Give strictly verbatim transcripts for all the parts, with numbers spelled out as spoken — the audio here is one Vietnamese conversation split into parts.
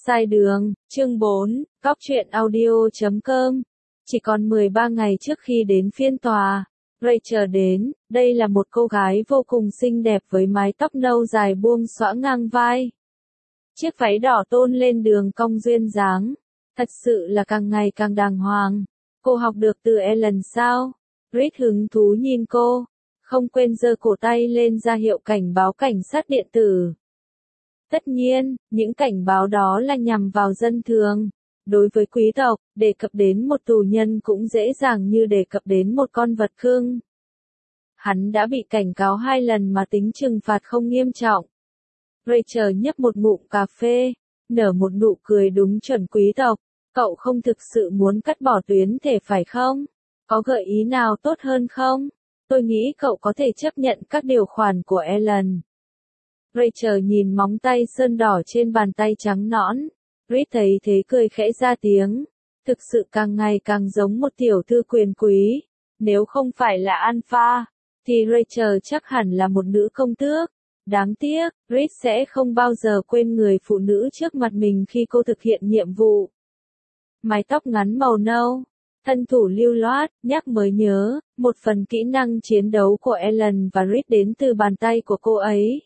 Sai đường, chương bốn, góc truyện audio chấm com. Chỉ còn mười ba ngày trước khi đến phiên tòa, Rachel đến, đây là một cô gái vô cùng xinh đẹp với mái tóc nâu dài buông xõa ngang vai. Chiếc váy đỏ tôn lên đường cong duyên dáng, thật sự là càng ngày càng đàng hoàng. Cô học được từ Ellen sao? Reed hứng thú nhìn cô, không quên giơ cổ tay lên ra hiệu cảnh báo cảnh sát điện tử. Tất nhiên, những cảnh báo đó là nhằm vào dân thường. Đối với quý tộc, đề cập đến một tù nhân cũng dễ dàng như đề cập đến một con vật cưng. Hắn đã bị cảnh cáo hai lần mà tính trừng phạt không nghiêm trọng. Rachel nhấp một ngụm cà phê, nở một nụ cười đúng chuẩn quý tộc. Cậu không thực sự muốn cắt bỏ tuyến thể phải không? Có gợi ý nào tốt hơn không? Tôi nghĩ cậu có thể chấp nhận các điều khoản của Ellen. Rachel nhìn móng tay sơn đỏ trên bàn tay trắng nõn. Reed thấy thế cười khẽ ra tiếng. Thực sự càng ngày càng giống một tiểu thư quyền quý. Nếu không phải là Alpha, thì Rachel chắc hẳn là một nữ công tước. Đáng tiếc, Reed sẽ không bao giờ quên người phụ nữ trước mặt mình khi cô thực hiện nhiệm vụ. Mái tóc ngắn màu nâu, thân thủ lưu loát, nhắc mới nhớ, một phần kỹ năng chiến đấu của Ellen và Reed đến từ bàn tay của cô ấy.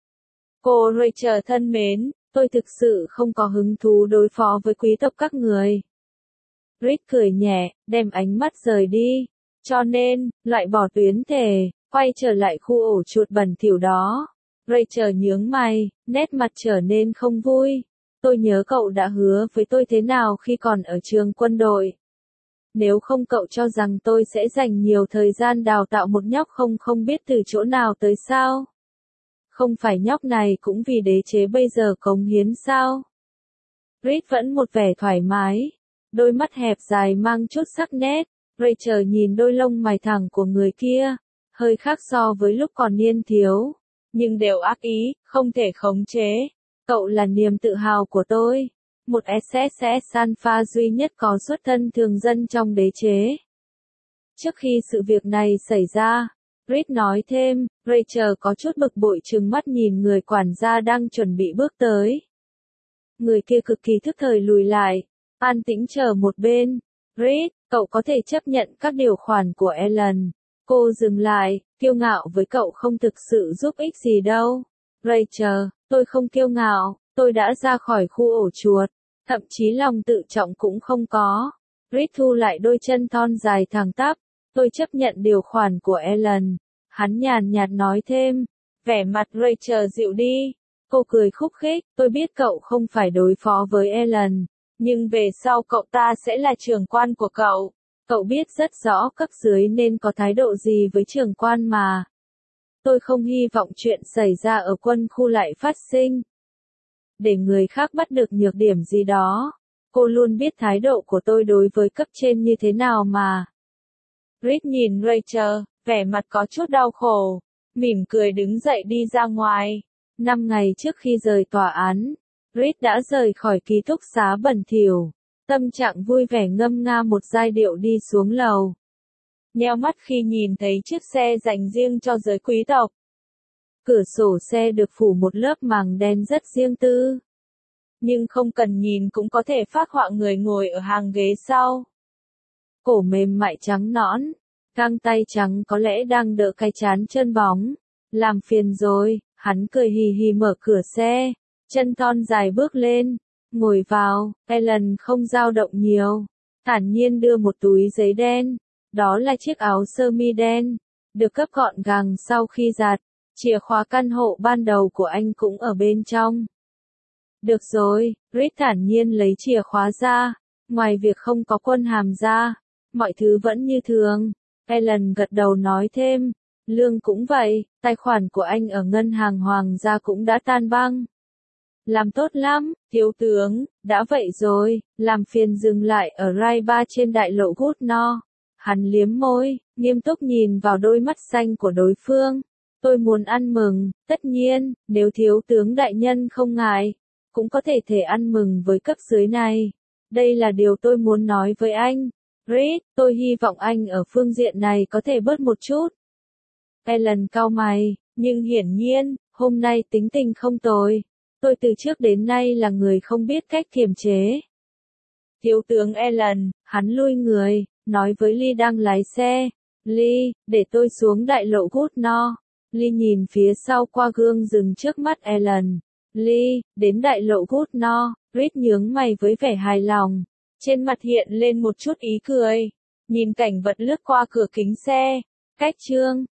Cô Rachel thân mến, tôi thực sự không có hứng thú đối phó với quý tộc các người. Reed cười nhẹ, đem ánh mắt rời đi. Cho nên, loại bỏ tuyến thể, quay trở lại khu ổ chuột bẩn thỉu đó. Rachel nhướng mày, nét mặt trở nên không vui. Tôi nhớ cậu đã hứa với tôi thế nào khi còn ở trường quân đội. Nếu không cậu cho rằng tôi sẽ dành nhiều thời gian đào tạo một nhóc không không biết từ chỗ nào tới sao? Không phải nhóc này cũng vì đế chế bây giờ cống hiến sao? Reed vẫn một vẻ thoải mái, đôi mắt hẹp dài mang chút sắc nét. Rachel nhìn đôi lông mày thẳng của người kia, hơi khác so với lúc còn niên thiếu, nhưng đều ác ý, không thể khống chế. Cậu là niềm tự hào của tôi, một ét ét ét Alpha duy nhất có xuất thân thường dân trong đế chế. Trước khi sự việc này xảy ra, Reed nói thêm, Rachel có chút bực bội trừng mắt nhìn người quản gia đang chuẩn bị bước tới. Người kia cực kỳ thức thời lùi lại, an tĩnh chờ một bên. Reed, cậu có thể chấp nhận các điều khoản của Ellen. Cô dừng lại, kiêu ngạo với cậu không thực sự giúp ích gì đâu. Rachel, tôi không kiêu ngạo, tôi đã ra khỏi khu ổ chuột, thậm chí lòng tự trọng cũng không có. Reed thu lại đôi chân thon dài thẳng tắp. Tôi chấp nhận điều khoản của Ellen. Hắn nhàn nhạt nói thêm. Vẻ mặt Rachel dịu đi. Cô cười khúc khích. Tôi biết cậu không phải đối phó với Ellen. Nhưng về sau cậu ta sẽ là trưởng quan của cậu. Cậu biết rất rõ cấp dưới nên có thái độ gì với trưởng quan mà. Tôi không hy vọng chuyện xảy ra ở quân khu lại phát sinh. Để người khác bắt được nhược điểm gì đó. Cô luôn biết thái độ của tôi đối với cấp trên như thế nào mà. Reed nhìn Rachel, vẻ mặt có chút đau khổ, mỉm cười đứng dậy đi ra ngoài. Năm ngày trước khi rời tòa án, Reed đã rời khỏi ký túc xá bẩn thỉu, tâm trạng vui vẻ ngâm nga một giai điệu đi xuống lầu. Nheo mắt khi nhìn thấy chiếc xe dành riêng cho giới quý tộc. Cửa sổ xe được phủ một lớp màng đen rất riêng tư. Nhưng không cần nhìn cũng có thể phác họa người ngồi ở hàng ghế sau. Cổ mềm mại trắng nõn, găng tay trắng có lẽ đang đỡ cái trán trơn bóng. Làm phiền rồi, hắn cười hì hì mở cửa xe, chân thon dài bước lên, ngồi vào. Ellen không dao động nhiều, thản nhiên đưa một túi giấy đen, đó là chiếc áo sơ mi đen, được cấp gọn gàng sau khi giặt. Chìa khóa căn hộ ban đầu của anh cũng ở bên trong. Được rồi, Reed thản nhiên lấy chìa khóa ra, ngoài việc không có quân hàm ra, mọi thứ vẫn như thường. Ellen gật đầu nói thêm, lương cũng vậy, tài khoản của anh ở ngân hàng hoàng gia cũng đã tan băng. Làm tốt lắm, thiếu tướng, đã vậy rồi, làm phiền dừng lại ở Rai Ba trên đại lộ Goodno. Hắn liếm môi, nghiêm túc nhìn vào đôi mắt xanh của đối phương. Tôi muốn ăn mừng, tất nhiên, nếu thiếu tướng đại nhân không ngại, cũng có thể thể ăn mừng với cấp dưới này. Đây là điều tôi muốn nói với anh. Reed, tôi hy vọng anh ở phương diện này có thể bớt một chút. Ellen cau mày, nhưng hiển nhiên, hôm nay tính tình không tồi. Tôi từ trước đến nay là người không biết cách kiềm chế. Thiếu tướng Allen, hắn lui người, nói với Lee đang lái xe. Lee, để tôi xuống đại lộ Goodnow. Lee nhìn phía sau qua gương dừng trước mắt Allen. Lee, đến đại lộ Goodnow, Reed nhướng mày với vẻ hài lòng. Trên mặt hiện lên một chút ý cười. Nhìn cảnh vật lướt qua cửa kính xe. Cách chương